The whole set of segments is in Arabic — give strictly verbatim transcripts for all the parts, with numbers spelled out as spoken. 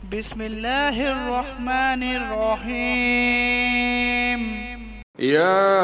بسم الله الرحمن الرحيم. يا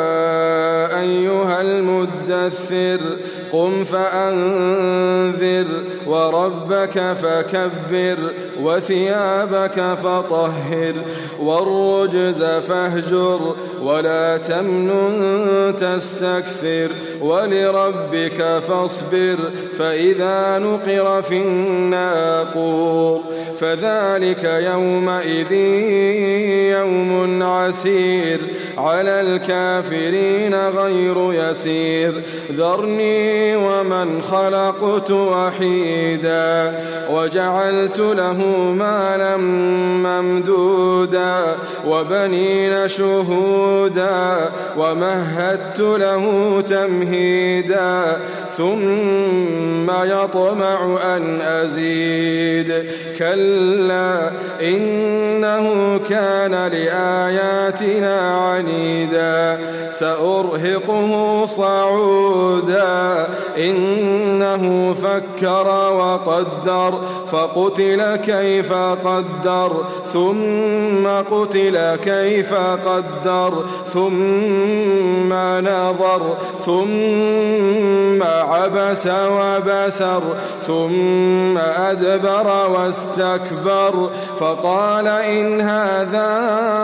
أيها المدثر قم فأنذر وربك فكبر وثيابك فطهر والرجز فاهجر ولا تمنن تستكثر ولربك فاصبر فإذا نقر في الناقور فذلك يومئذ يوم عسير على الكافرين غير يسير ذرني ومن خلقت وحيدا وجعلت له مالا ممدودا وبنين شهودا ومهدت له تمهيدا ثم يطمع أن أزيد كلا إنه كان لآياتنا عنيدا سأرهقه صعودا إنه فكر وقدر فقتل كيف قدر ثم قتل كيف قدر ثم نظر ثم عبس وبسر ثم أدبر واستكبر فقال إن هذا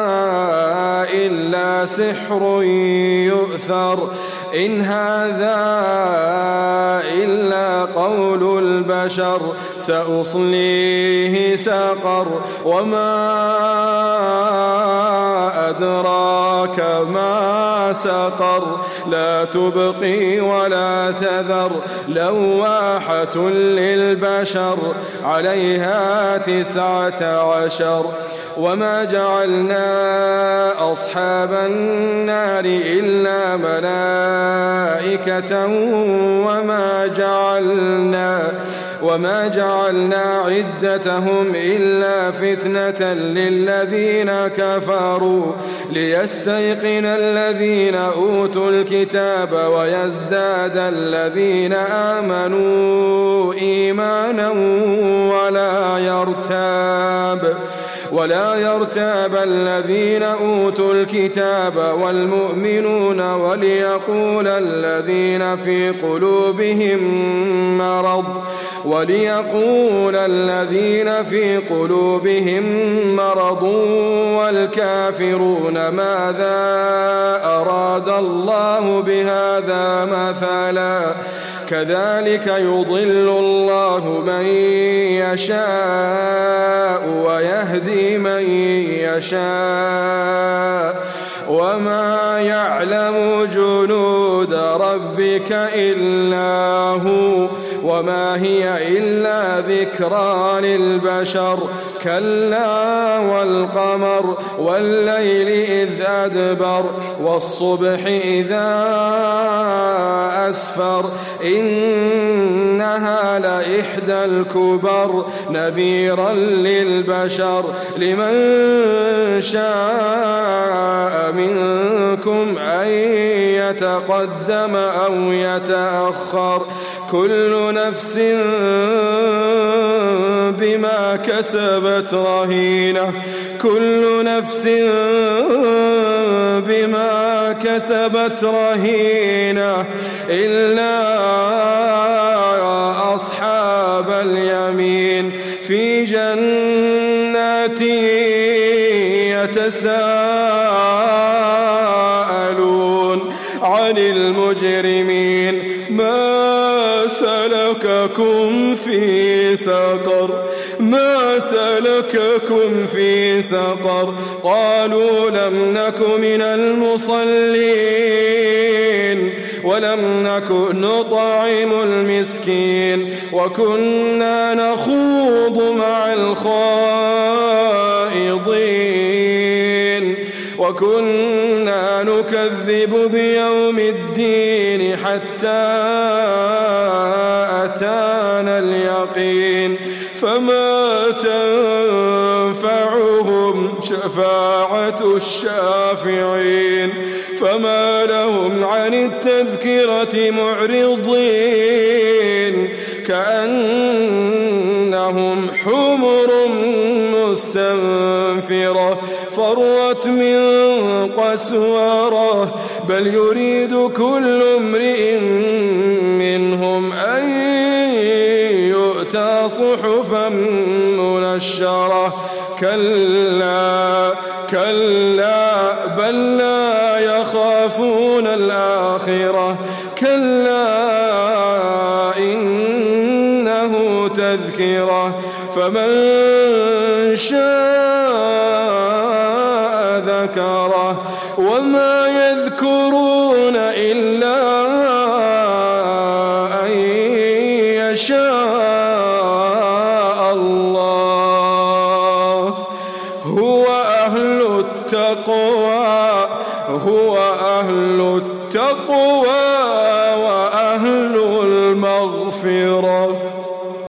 إلا سحر يؤثر إن هذا إلا قول البشر سأصليه سقر وما أدراك ما سقر لا تبقي ولا تذر لواحة للبشر عليها تسعة عشر وما جعلنا أصحاب النار إلا ملائكة وما جعلنا وما جعلنا عدتهم إلا فتنة للذين كفروا ليستيقن الذين أوتوا الكتاب ويزداد الذين آمنوا إيمانا ولا يرتاب ولا يرتاب الذين أوتوا الكتاب والمؤمنون وليقول الذين في قلوبهم مرض وليقول الذين في قلوبهم مرض والكافرون ماذا أراد الله بهذا مثلا كذلك يضل الله من يشاء ويهدي من يشاء وما يعلم جنود ربك إلا هو وما هي إلا ذكرى للبشر كلا والقمر والليل إذ أدبر والصبح إذا أسفر إنها لإحدى الكبر نذيرا للبشر لمن شاء منكم أن يتقدم أو يتأخر كل نفس بما كسبت رهينة كل نفس بما كسبت رهينة إلا أصحاب اليمين في جنات يتساءلون عن المجرمين ما سلككم في سقر ما سلككم في سقر قالوا لم نك من المصلين ولم نك نطعم المسكين وكنا نخوض مع الخائضين وكنا نكذب بيوم الدين حتى أتانا اليقين فما تنفعهم شفاعة الشافعين فما لهم عن التذكرة معرضين كأنهم حمر مستنفرة فرت من قسورة بل يريد كل امرئ منهم أن يؤتى صحفا منشرة كلا كلا بل لا يخافون الآخرة كلا إنه تذكرة فمن شاء ذكره وما يذكرون إلا أن يشاء الله هو أهل التقوى